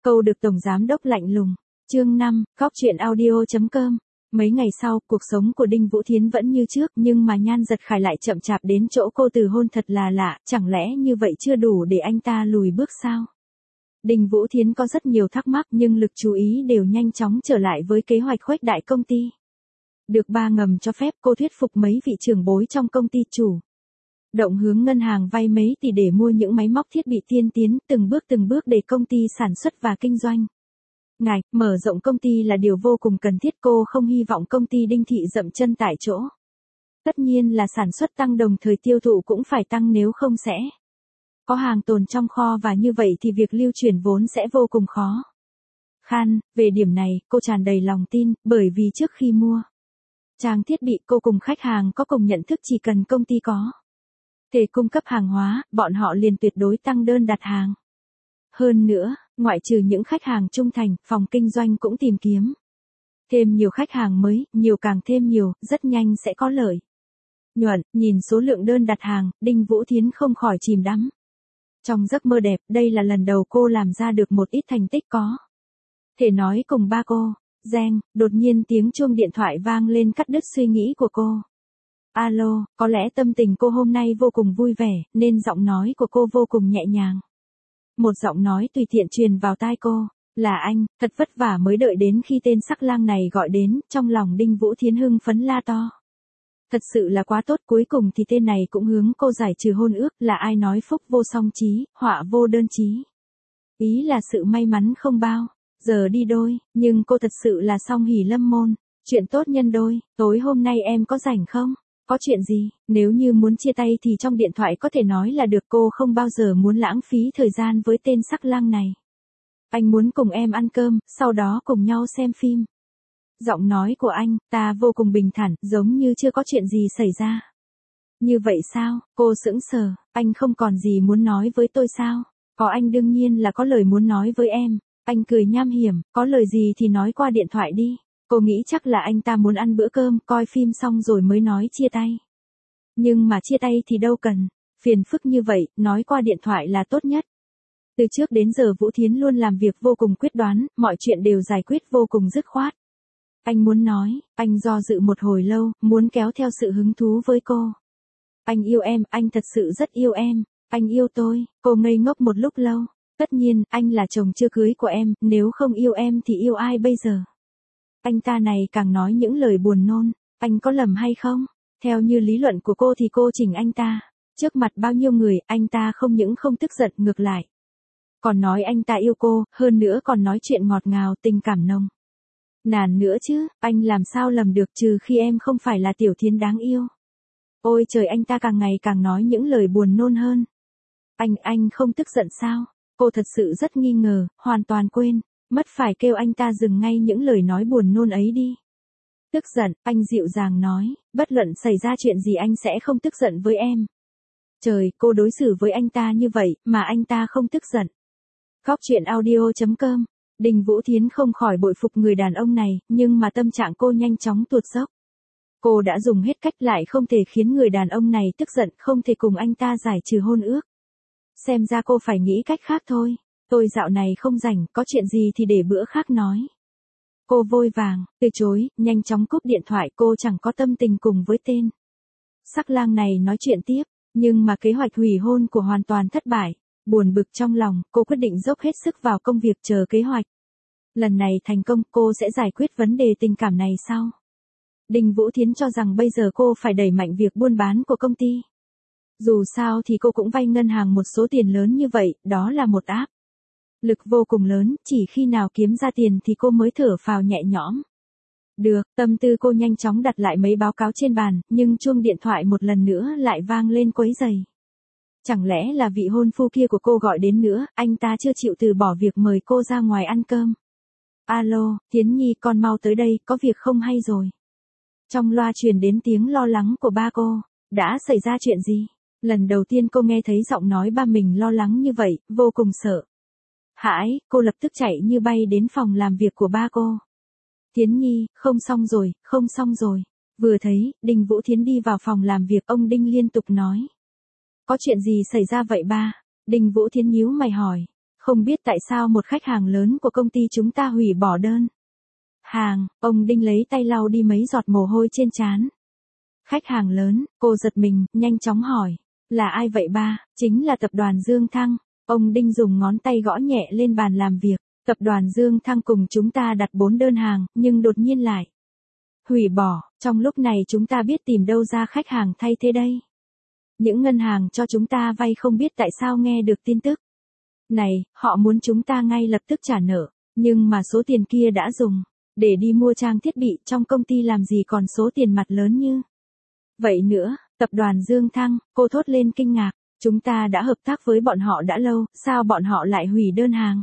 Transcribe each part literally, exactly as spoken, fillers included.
Câu được Tổng Giám Đốc lạnh lùng. Chương năm, Góc truyện audio chấm com. Mấy ngày sau, cuộc sống của Đinh Vũ Thiến vẫn như trước, nhưng mà Nhan Giật Khải lại chậm chạp đến chỗ cô từ hôn thật là lạ, chẳng lẽ như vậy chưa đủ để anh ta lùi bước sao? Đinh Vũ Thiến có rất nhiều thắc mắc nhưng lực chú ý đều nhanh chóng trở lại với kế hoạch khuếch đại công ty. Được ba ngầm cho phép, cô thuyết phục mấy vị trưởng bối trong công ty chủ động hướng ngân hàng vay mấy tỷ để mua những máy móc thiết bị tiên tiến, từng bước từng bước để công ty sản xuất và kinh doanh. Ngài, mở rộng công ty là điều vô cùng cần thiết, cô không hy vọng công ty Đinh Thị dậm chân tại chỗ. Tất nhiên là sản xuất tăng đồng thời tiêu thụ cũng phải tăng, nếu không sẽ có hàng tồn trong kho và như vậy thì việc lưu chuyển vốn sẽ vô cùng khó khăn. Về điểm này, cô tràn đầy lòng tin, bởi vì trước khi mua trang thiết bị cô cùng khách hàng có cùng nhận thức chỉ cần công ty có thể cung cấp hàng hóa, bọn họ liền tuyệt đối tăng đơn đặt hàng. Hơn nữa, ngoại trừ những khách hàng trung thành, phòng kinh doanh cũng tìm kiếm thêm nhiều khách hàng mới, nhiều càng thêm nhiều, rất nhanh sẽ có lợi nhuận. Nhìn số lượng đơn đặt hàng, Đinh Vũ Thiến không khỏi chìm đắm trong giấc mơ đẹp. Đây là lần đầu cô làm ra được một ít thành tích có thể nói cùng ba cô. Reng, đột nhiên tiếng chuông điện thoại vang lên cắt đứt suy nghĩ của cô. Alo, có lẽ tâm tình cô hôm nay vô cùng vui vẻ, nên giọng nói của cô vô cùng nhẹ nhàng. Một giọng nói tùy tiện truyền vào tai cô. Là anh, thật vất vả mới đợi đến khi tên sắc lang này gọi đến, trong lòng Đinh Vũ Thiến hưng phấn la to. Thật sự là quá tốt, cuối cùng thì tên này cũng hướng cô giải trừ hôn ước. Là ai nói phúc vô song chí, họa vô đơn chí. Ý là sự may mắn không bao giờ đi đôi, nhưng cô thật sự là song hỷ lâm môn. Chuyện tốt nhân đôi, tối hôm nay em có rảnh không? Có chuyện gì? Nếu như muốn chia tay thì trong điện thoại có thể nói là được, cô không bao giờ muốn lãng phí thời gian với tên sắc lang này. Anh muốn cùng em ăn cơm, sau đó cùng nhau xem phim. Giọng nói của anh, ta vô cùng bình thản, giống như chưa có chuyện gì xảy ra. Như vậy sao? Cô sững sờ, anh không còn gì muốn nói với tôi sao? Có, anh đương nhiên là có lời muốn nói với em. Anh cười nham hiểm, có lời gì thì nói qua điện thoại đi. Cô nghĩ chắc là anh ta muốn ăn bữa cơm, coi phim xong rồi mới nói chia tay. Nhưng mà chia tay thì đâu cần phiền phức như vậy, nói qua điện thoại là tốt nhất. Từ trước đến giờ Vũ Thiến luôn làm việc vô cùng quyết đoán, mọi chuyện đều giải quyết vô cùng dứt khoát. Anh muốn nói, anh do dự một hồi lâu, muốn kéo theo sự hứng thú với cô. Anh yêu em, anh thật sự rất yêu em. Anh yêu tôi. Cô ngây ngốc một lúc lâu. Tất nhiên, anh là chồng chưa cưới của em, nếu không yêu em thì yêu ai bây giờ? Anh ta này càng nói những lời buồn nôn. Anh có lầm hay không? Theo như lý luận của cô thì cô chỉnh anh ta trước mặt bao nhiêu người, anh ta không những không tức giận, ngược lại còn nói anh ta yêu cô, hơn nữa còn nói chuyện ngọt ngào, tình cảm nồng nàn nữa chứ. Anh làm sao lầm được, trừ khi em không phải là Tiểu Thiến đáng yêu. Ôi trời, anh ta càng ngày càng nói những lời buồn nôn hơn. Anh, anh không tức giận sao? Cô thật sự rất nghi ngờ, hoàn toàn quên mất phải kêu anh ta dừng ngay những lời nói buồn nôn ấy đi. Tức giận, anh dịu dàng nói, bất luận xảy ra chuyện gì anh sẽ không tức giận với em. Trời, cô đối xử với anh ta như vậy, mà anh ta không tức giận. Góc truyện audio chấm com. Đinh Vũ Thiến không khỏi bội phục người đàn ông này, nhưng mà tâm trạng cô nhanh chóng tuột dốc. Cô đã dùng hết cách lại không thể khiến người đàn ông này tức giận, không thể cùng anh ta giải trừ hôn ước. Xem ra cô phải nghĩ cách khác thôi. Tôi dạo này không rảnh, có chuyện gì thì để bữa khác nói. Cô vội vàng từ chối, nhanh chóng cúp điện thoại, cô chẳng có tâm tình cùng với tên sắc lang này nói chuyện tiếp, nhưng mà kế hoạch hủy hôn của hoàn toàn thất bại. Buồn bực trong lòng, cô quyết định dốc hết sức vào công việc, chờ kế hoạch lần này thành công, cô sẽ giải quyết vấn đề tình cảm này sau. Đinh Vũ Thiến cho rằng bây giờ cô phải đẩy mạnh việc buôn bán của công ty. Dù sao thì cô cũng vay ngân hàng một số tiền lớn như vậy, đó là một áp lực vô cùng lớn, chỉ khi nào kiếm ra tiền thì cô mới thở phào nhẹ nhõm. Được, tâm tư cô nhanh chóng đặt lại mấy báo cáo trên bàn, nhưng chuông điện thoại một lần nữa lại vang lên quấy rầy. Chẳng lẽ là vị hôn phu kia của cô gọi đến nữa, anh ta chưa chịu từ bỏ việc mời cô ra ngoài ăn cơm. Alo, Thiến Nhi, con mau tới đây, có việc không hay rồi. Trong loa truyền đến tiếng lo lắng của ba cô. Đã xảy ra chuyện gì? Lần đầu tiên cô nghe thấy giọng nói ba mình lo lắng như vậy, vô cùng sợ hãi, cô lập tức chạy như bay đến phòng làm việc của ba cô. Thiến Nhi, không xong rồi, không xong rồi. Vừa thấy, Đinh Vũ Thiến đi vào phòng làm việc, ông Đinh liên tục nói. Có chuyện gì xảy ra vậy ba? Đinh Vũ Thiến nhíu mày hỏi. Không biết tại sao một khách hàng lớn của công ty chúng ta hủy bỏ đơn hàng, ông Đinh lấy tay lau đi mấy giọt mồ hôi trên trán. Khách hàng lớn, cô giật mình, nhanh chóng hỏi. Là ai vậy ba? Chính là tập đoàn Dương Thăng. Ông Đinh dùng ngón tay gõ nhẹ lên bàn làm việc. Tập đoàn Dương Thăng cùng chúng ta đặt bốn đơn hàng, nhưng đột nhiên lại hủy bỏ. Trong lúc này chúng ta biết tìm đâu ra khách hàng thay thế đây. Những ngân hàng cho chúng ta vay không biết tại sao nghe được tin tức này, họ muốn chúng ta ngay lập tức trả nợ. Nhưng mà số tiền kia đã dùng để đi mua trang thiết bị trong công ty làm gì còn số tiền mặt lớn như vậy nữa. Tập đoàn Dương Thăng, cô thốt lên kinh ngạc. Chúng ta đã hợp tác với bọn họ đã lâu, sao bọn họ lại hủy đơn hàng?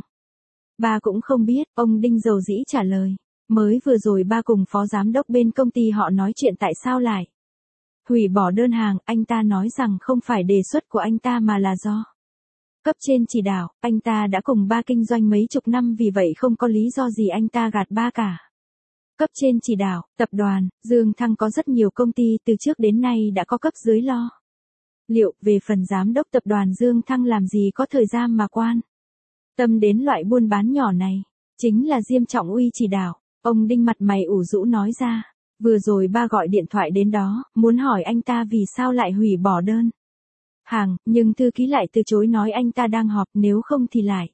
Ba cũng không biết, ông Đinh dầu dĩ trả lời. Mới vừa rồi ba cùng phó giám đốc bên công ty họ nói chuyện tại sao lại hủy bỏ đơn hàng, anh ta nói rằng không phải đề xuất của anh ta mà là do cấp trên chỉ đạo, anh ta đã cùng ba kinh doanh mấy chục năm vì vậy không có lý do gì anh ta gạt ba cả. Cấp trên chỉ đạo, tập đoàn Dương Thăng có rất nhiều công ty từ trước đến nay đã có cấp dưới lo liệu. Về phần giám đốc tập đoàn Dương Thăng làm gì có thời gian mà quan tâm đến loại buôn bán nhỏ này. Chính là Diêm Trọng Uy chỉ đạo. Ông Đinh mặt mày ủ rũ nói ra. Vừa rồi ba gọi điện thoại đến đó, muốn hỏi anh ta vì sao lại hủy bỏ đơn hàng, nhưng thư ký lại từ chối nói anh ta đang họp, nếu không thì lại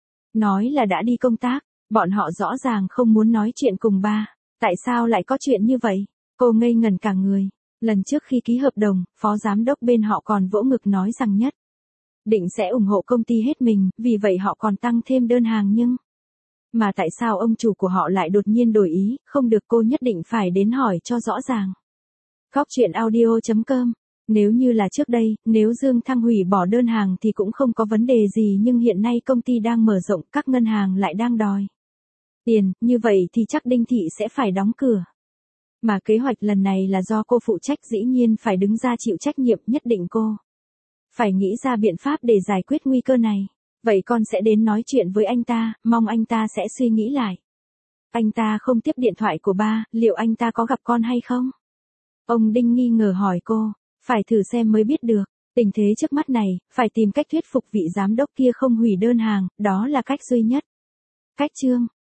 nói là đã đi công tác. Bọn họ rõ ràng không muốn nói chuyện cùng ba. Tại sao lại có chuyện như vậy? Cô ngây ngẩn cả người. Lần trước khi ký hợp đồng, phó giám đốc bên họ còn vỗ ngực nói rằng nhất định sẽ ủng hộ công ty hết mình, vì vậy họ còn tăng thêm đơn hàng nhưng mà tại sao ông chủ của họ lại đột nhiên đổi ý? Không được, cô nhất định phải đến hỏi cho rõ ràng. Góc truyện audio chấm com. Nếu như là trước đây, nếu Dương Thăng hủy bỏ đơn hàng thì cũng không có vấn đề gì, nhưng hiện nay công ty đang mở rộng, các ngân hàng lại đang đòi tiền, như vậy thì chắc Đinh Thị sẽ phải đóng cửa. Mà kế hoạch lần này là do cô phụ trách, dĩ nhiên phải đứng ra chịu trách nhiệm, nhất định cô phải nghĩ ra biện pháp để giải quyết nguy cơ này. Vậy con sẽ đến nói chuyện với anh ta, mong anh ta sẽ suy nghĩ lại. Anh ta không tiếp điện thoại của ba, liệu anh ta có gặp con hay không? Ông Đinh nghi ngờ hỏi cô. Phải thử xem mới biết được. Tình thế trước mắt này, phải tìm cách thuyết phục vị giám đốc kia không hủy đơn hàng, đó là cách duy nhất. Cách chương